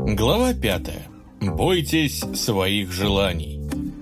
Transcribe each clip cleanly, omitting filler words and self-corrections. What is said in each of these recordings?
Глава 5. Бойтесь своих желаний.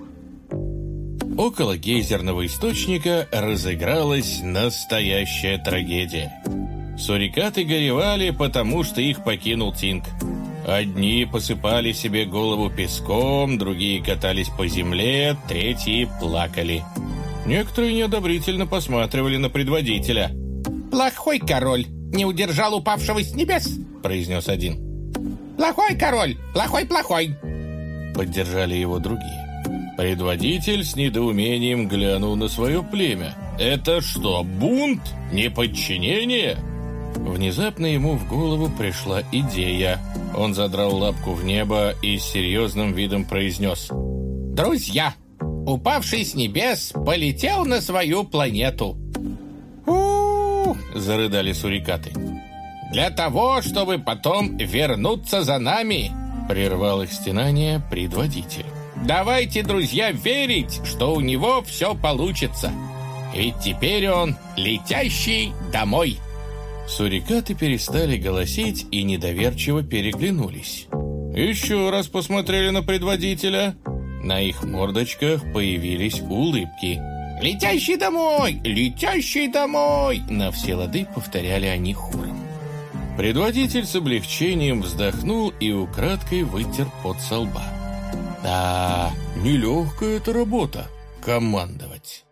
Около гейзерного источника разыгралась настоящая трагедия. Сурикаты горевали, потому что их покинул Тинг. Одни посыпали себе голову песком, другие катались по земле, третьи плакали. Некоторые неодобрительно посматривали на предводителя. «Плохой король не удержал упавшего с небес», — произнес один. «Плохой король, плохой-плохой», — поддержали его другие. Предводитель с недоумением глянул на свое племя. «Это что, бунт? Неподчинение?» Внезапно ему в голову пришла идея. Он задрал лапку в небо и с серьезным видом произнес: «Друзья, упавший с небес полетел на свою планету». «У-у-у!» — зарыдали сурикаты. «Для того, чтобы потом вернуться за нами», — прервал их стенание предводитель. «Давайте, друзья, верить, что у него все получится. Ведь теперь он летящий домой». Сурикаты перестали голосить и недоверчиво переглянулись. Еще раз посмотрели на предводителя. На их мордочках появились улыбки. «Летящий домой! Летящий домой!» На все лады повторяли они хором. Предводитель с облегчением вздохнул и украдкой вытер пот со лба. Да, нелегкая эта работа — командовать.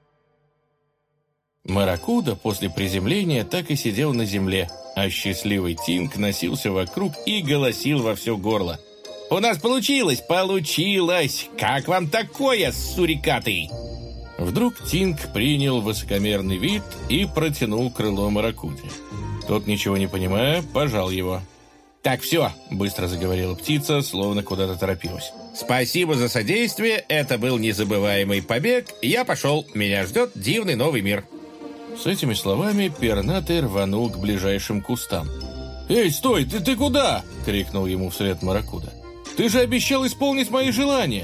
Маракуда после приземления так и сидел на земле, а счастливый Тинг носился вокруг и голосил во все горло. «У нас получилось! Получилось! Как вам такое, сурикаты?» Вдруг Тинг принял высокомерный вид и протянул крыло Маракуде. Тот, ничего не понимая, пожал его. «Так, все», — быстро заговорила птица, словно куда-то торопилась. «Спасибо за содействие, это был незабываемый побег. Я пошел, меня ждет дивный новый мир». С этими словами пернатый рванул к ближайшим кустам. «Эй, стой, ты куда?» — крикнул ему вслед Маракуда. «Ты же обещал исполнить мои желания!»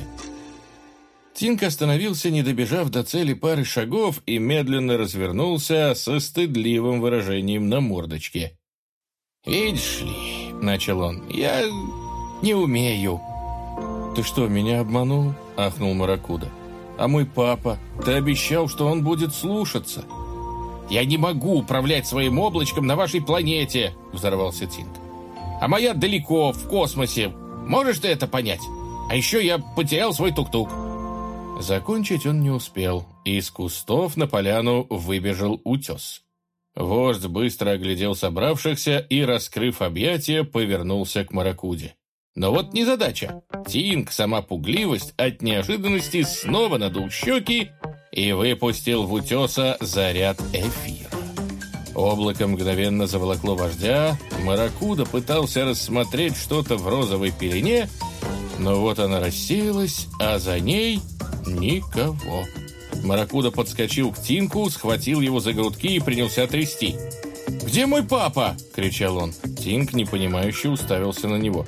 Тинг остановился, не добежав до цели пары шагов, и медленно развернулся со стыдливым выражением на мордочке. «Видишь ли, — начал он, — я не умею». «Ты что, меня обманул?» — ахнул Маракуда. «А мой папа? Ты обещал, что он будет слушаться». «Я не могу управлять своим облачком на вашей планете!» — взорвался Тинг. «А моя далеко, в космосе. Можешь ты это понять? А еще я потерял свой тук-тук». Закончить он не успел, и из кустов на поляну выбежал утес. Вождь быстро оглядел собравшихся и, раскрыв объятия, повернулся к Маракуде. Но вот незадача. Тинг, сама пугливость, от неожиданности снова надул щеки и выпустил в утеса заряд эфира. Облако мгновенно заволокло вождя, Маракуда пытался рассмотреть что-то в розовой пелене, но вот она рассеялась, а за ней никого. Маракуда подскочил к Тинку, схватил его за грудки и принялся трясти. «Где мой папа?» — кричал он. Тинк, непонимающе, уставился на него.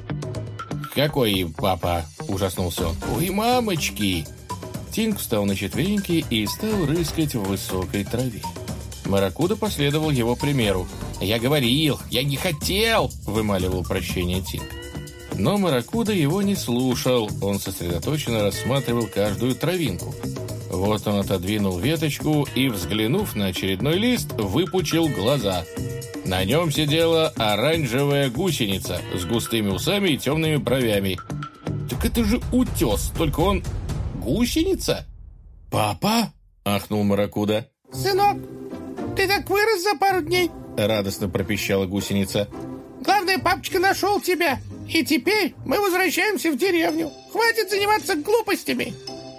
«Какой папа?» — ужаснулся он. «Ой, мамочки!» Тинг встал на четвереньки и стал рыскать в высокой траве. Маракуда последовал его примеру. «Я говорил, я не хотел!» — вымаливал прощение Тинг. Но Маракуда его не слушал, он сосредоточенно рассматривал каждую травинку. Вот он отодвинул веточку и, взглянув на очередной лист, выпучил глаза. На нем сидела оранжевая гусеница с густыми усами и темными бровями. «Так это же утес, только он гусеница!» «Папа?» — ахнул Маракуда. «Сынок, ты так вырос за пару дней!» — радостно пропищала гусеница. «Главное, папочка нашел тебя, и теперь мы возвращаемся в деревню. Хватит заниматься глупостями!»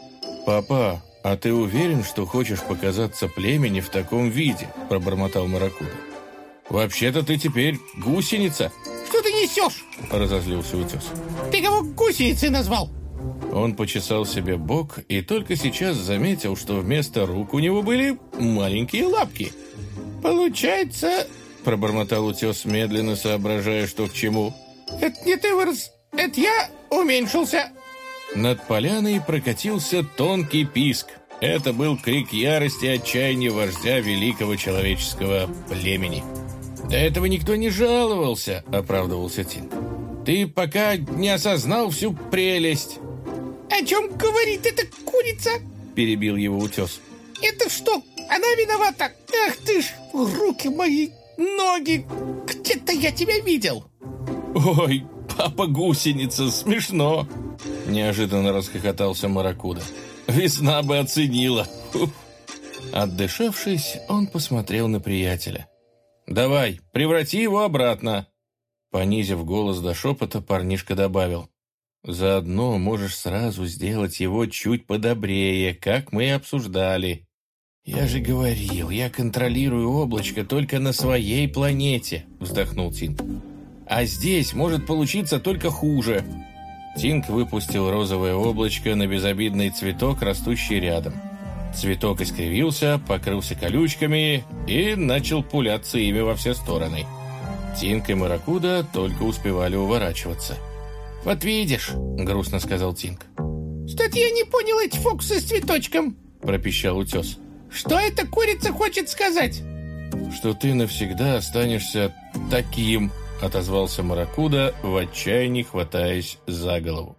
«Папа, а ты уверен, что хочешь показаться племени в таком виде?» — пробормотал Маракуда. «Вообще-то ты теперь гусеница!» «Что ты несешь?» — разозлился утес. «Ты кого гусеницей назвал?» Он почесал себе бок и только сейчас заметил, что вместо рук у него были маленькие лапки. «Получается, — пробормотал утес, медленно соображая, что к чему, — это не ты вырос, это я уменьшился». Над поляной прокатился тонкий писк. Это был крик ярости и отчаяния вождя великого человеческого племени. «До этого никто не жаловался», — оправдывался Тинг. Ты пока не осознал всю прелесть». «О чем говорит эта курица?» — перебил его утес. «Это что, она виновата? Ах ты ж, руки мои, ноги! Где-то я тебя видел!» «Ой, папа-гусеница, смешно!» — неожиданно расхохотался Маракуда. «Весна бы оценила!» Отдышавшись, он посмотрел на приятеля. «Давай, преврати его обратно!» Понизив голос до шепота, парнишка добавил. «Заодно можешь сразу сделать его чуть подобрее, как мы и обсуждали. Я же говорил, я контролирую облачко только на своей планете», — вздохнул Тинг. «А здесь может получиться только хуже». Тинг выпустил розовое облачко на безобидный цветок, растущий рядом. Цветок искривился, покрылся колючками и начал пуляться ими во все стороны. Тинг и Маракуда только успевали уворачиваться. «Вот видишь», — грустно сказал Тинг. «Что-то я не понял эти фокусы с цветочком», — пропищал утес. «Что эта курица хочет сказать?» «Что ты навсегда останешься таким», — отозвался Маракуда, в отчаянии хватаясь за голову.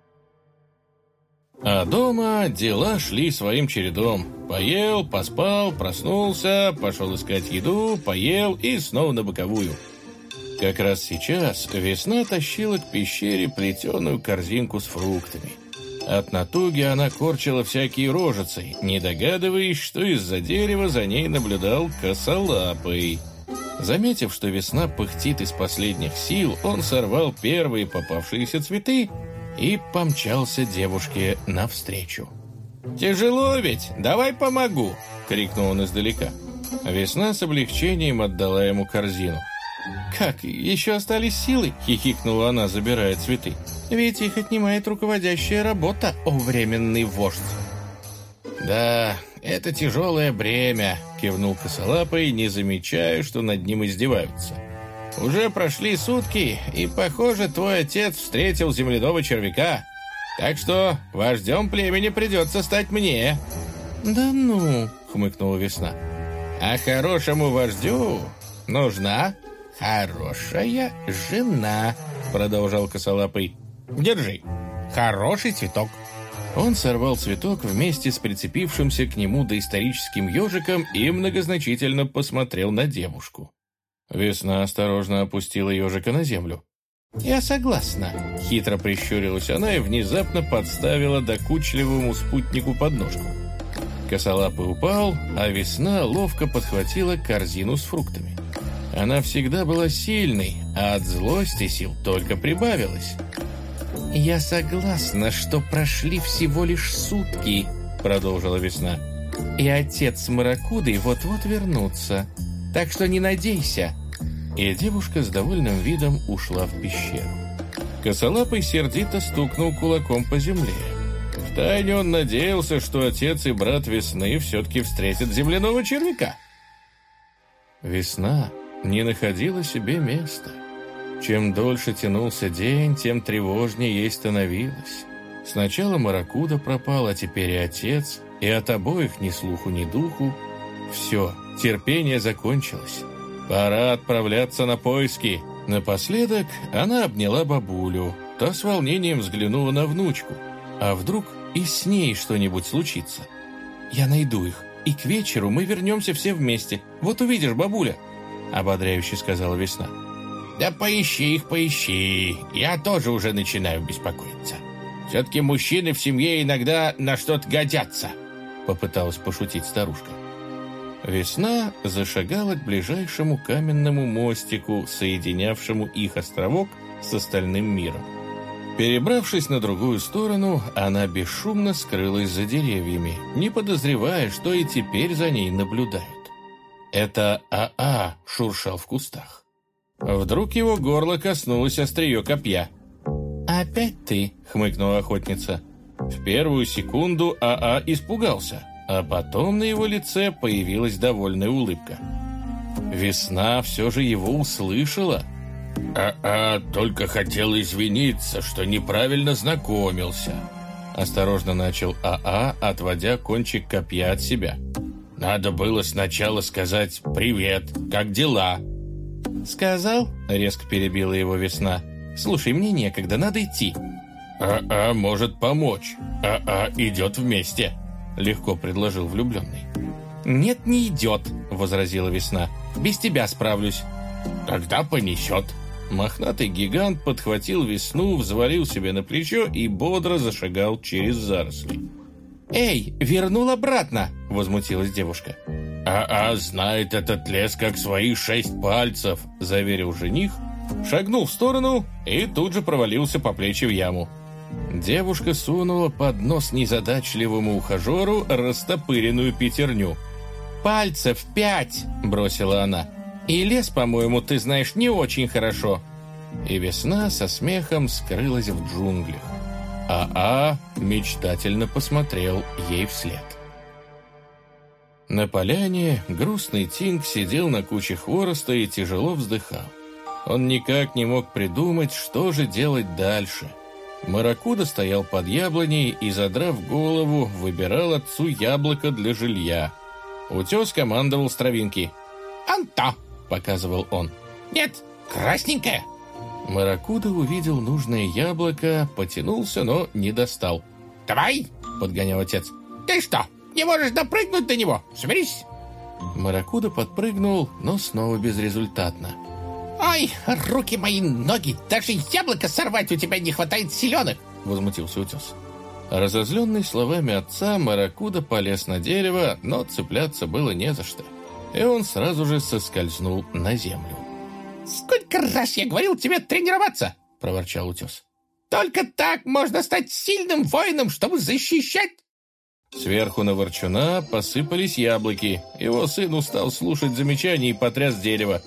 А дома дела шли своим чередом. Поел, поспал, проснулся, пошел искать еду, поел и снова на боковую. Как раз сейчас Весна тащила к пещере плетеную корзинку с фруктами. От натуги она корчила всякие рожицы, не догадываясь, что из-за дерева за ней наблюдал Косолапый. Заметив, что Весна пыхтит из последних сил, он сорвал первые попавшиеся цветы и помчался девушке навстречу. «Тяжело ведь? Давай помогу!» — крикнул он издалека. Весна с облегчением отдала ему корзину. «Как, еще остались силы?» — хихикнула она, забирая цветы. «Ведь их отнимает руководящая работа, о временный вождь!» «Да, это тяжелое бремя», — кивнул Косолапый, не замечая, что над ним издеваются. «Уже прошли сутки, и, похоже, твой отец встретил земляного червяка. Так что вождем племени придется стать мне». «Да ну», — хмыкнула Весна. «А хорошему вождю нужна хорошая жена», — продолжал Косолапый. «Держи, хороший цветок». Он сорвал цветок вместе с прицепившимся к нему доисторическим ежиком и многозначительно посмотрел на девушку. Весна осторожно опустила ежика на землю. «Я согласна», — хитро прищурилась она и внезапно подставила докучливому спутнику подножку. Косолапый упал, а Весна ловко подхватила корзину с фруктами. Она всегда была сильной, а от злости сил только прибавилось. «Я согласна, что прошли всего лишь сутки», — продолжила Весна. «И отец с Маракудой вот-вот вернутся. Так что не надейся». И девушка с довольным видом ушла в пещеру. Косолапый сердито стукнул кулаком по земле. Втайне он надеялся, что отец и брат Весны все-таки встретят земляного червяка. Весна не находила себе места. Чем дольше тянулся день, тем тревожнее ей становилось. Сначала Маракуда пропал, а теперь и отец, и от обоих ни слуху, ни духу. Все, терпение закончилось. Пора отправляться на поиски. Напоследок она обняла бабулю. Та с волнением взглянула на внучку. А вдруг и с ней что-нибудь случится? «Я найду их, и к вечеру мы вернемся все вместе. Вот увидишь, бабуля», — ободряюще сказала Весна. «Да поищи их, поищи. Я тоже уже начинаю беспокоиться. Все-таки мужчины в семье иногда на что-то годятся», — попыталась пошутить старушка. Весна зашагала к ближайшему каменному мостику, соединявшему их островок с остальным миром. Перебравшись на другую сторону, она бесшумно скрылась за деревьями, не подозревая, что и теперь за ней наблюдают. Это АА шуршал в кустах. Вдруг его горло коснулось острие копья. «Опять ты?» — хмыкнула охотница. В первую секунду АА испугался, а потом на его лице появилась довольная улыбка. Весна все же его услышала. «АА только хотел извиниться, что неправильно знакомился», — осторожно начал АА, отводя кончик копья от себя. «Надо было сначала сказать «Привет, как дела?» «Сказал?» — резко перебила его Весна. Слушай, мне некогда, надо идти». Может помочь. Идет вместе», — легко предложил влюбленный. «Нет, не идет», — возразила Весна. «Без тебя справлюсь». «Тогда понесет». Мохнатый гигант подхватил Весну, взвалил себе на плечо и бодро зашагал через заросли. «Эй, вернул обратно!» — возмутилась девушка. Знает этот лес как свои 6 пальцев», — заверил жених, шагнул в сторону и тут же провалился по плечи в яму. Девушка сунула под нос незадачливому ухажеру растопыренную пятерню. «Пальцев 5!» — бросила она. «И лес, по-моему, ты знаешь не очень хорошо». И Весна со смехом скрылась в джунглях. Мечтательно посмотрел ей вслед. На поляне грустный Тинг сидел на куче хвороста и тяжело вздыхал. Он никак не мог придумать, что же делать дальше. Маракуда стоял под яблоней и, задрав голову, выбирал отцу яблоко для жилья. Утес командовал с травинки. «Анто!» — показывал он. «Нет, красненькое!» Маракуда увидел нужное яблоко, потянулся, но не достал. «Давай!» — подгонял отец. «Ты что, не можешь допрыгнуть до него? Соберись!» Маракуда подпрыгнул, но снова безрезультатно. «Ой, руки мои, ноги, даже яблоко сорвать у тебя не хватает силенок!» — возмутился утес. Разозленный словами отца, Маракуда полез на дерево, но цепляться было не за что, и он сразу же соскользнул на землю. «Сколько раз я говорил тебе тренироваться!» — проворчал утес. «Только так можно стать сильным воином, чтобы защищать!» Сверху на ворчуна посыпались яблоки. Его сын устал слушать замечания и потряс дерево.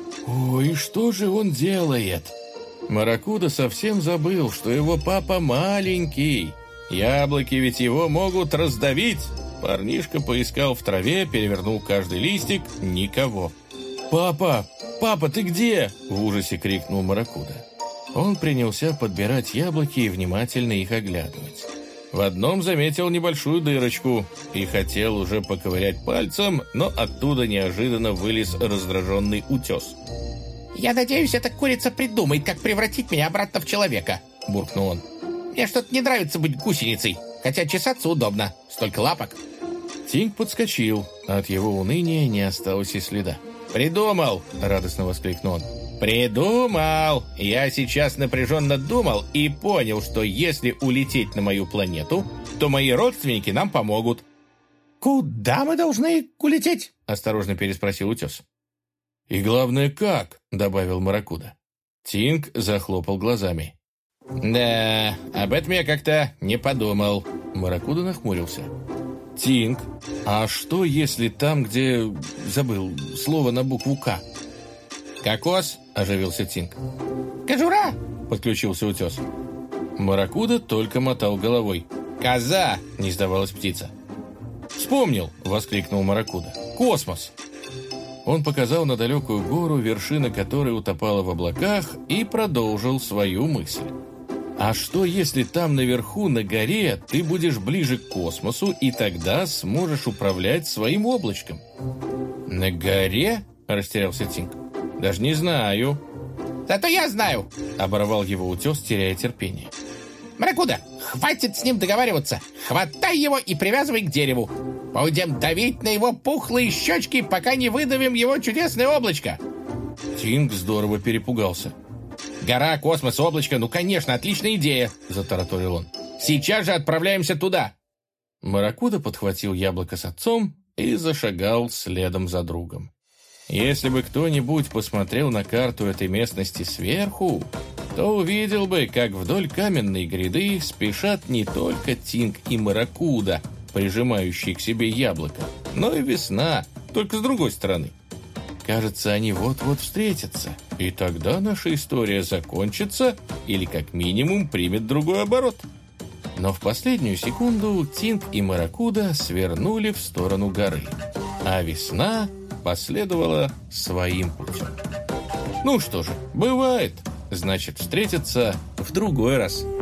«Ой, что же он делает?» Маракуда совсем забыл, что его папа маленький. Яблоки ведь его могут раздавить. Парнишка поискал в траве, перевернул каждый листик. Никого. «Папа! Папа, ты где?» — в ужасе крикнул Маракуда. Он принялся подбирать яблоки и внимательно их оглядывать. В одном заметил небольшую дырочку и хотел уже поковырять пальцем, но оттуда неожиданно вылез раздраженный утес. «Я надеюсь, эта курица придумает, как превратить меня обратно в человека», — буркнул он. «Мне что-то не нравится быть гусеницей, хотя чесаться удобно, столько лапок». Тинг подскочил, от его уныния не осталось и следа. «Придумал!» — радостно воскликнул он. «Придумал! Я сейчас напряженно думал и понял, что если улететь на мою планету, то мои родственники нам помогут». «Куда мы должны улететь?» — осторожно переспросил утес. «И главное, как?» — добавил Маракуда. Тинг захлопал глазами. «Да, об этом я как-то не подумал». Маракуда нахмурился. «Тинг, а что, если там, где... забыл, слово на букву «К»?» «Кокос?» — оживился Тинг. «Кожура?» — подключился утес. Маракуда только мотал головой. «Коза!» — не сдавалась птица. «Вспомнил!» — воскликнул Маракуда. «Космос!» Он показал на далекую гору, вершина которой утопала в облаках, и продолжил свою мысль. «А что, если там наверху, на горе, ты будешь ближе к космосу, и тогда сможешь управлять своим облачком?» «На горе?» — растерялся Тинг. «Даже не знаю». «Зато я знаю!» — оборвал его утес, теряя терпение. «Маракуда, хватит с ним договариваться! Хватай его и привязывай к дереву! Будем давить на его пухлые щечки, пока не выдавим его чудесное облачко!» Тинг здорово перепугался. «Гора, космос, облачко, ну, конечно, отличная идея!» — затараторил он. «Сейчас же отправляемся туда!» Маракуда подхватил яблоко с отцом и зашагал следом за другом. Если бы кто-нибудь посмотрел на карту этой местности сверху, то увидел бы, как вдоль каменной гряды спешат не только Тинг и Маракуда, прижимающие к себе яблоко, но и Весна, только с другой стороны. Кажется, они вот-вот встретятся, и тогда наша история закончится или как минимум примет другой оборот. Но в последнюю секунду Тинг и Маракуда свернули в сторону горы, а Весна последовала своим путем. Ну что же, бывает, значит, встретятся в другой раз.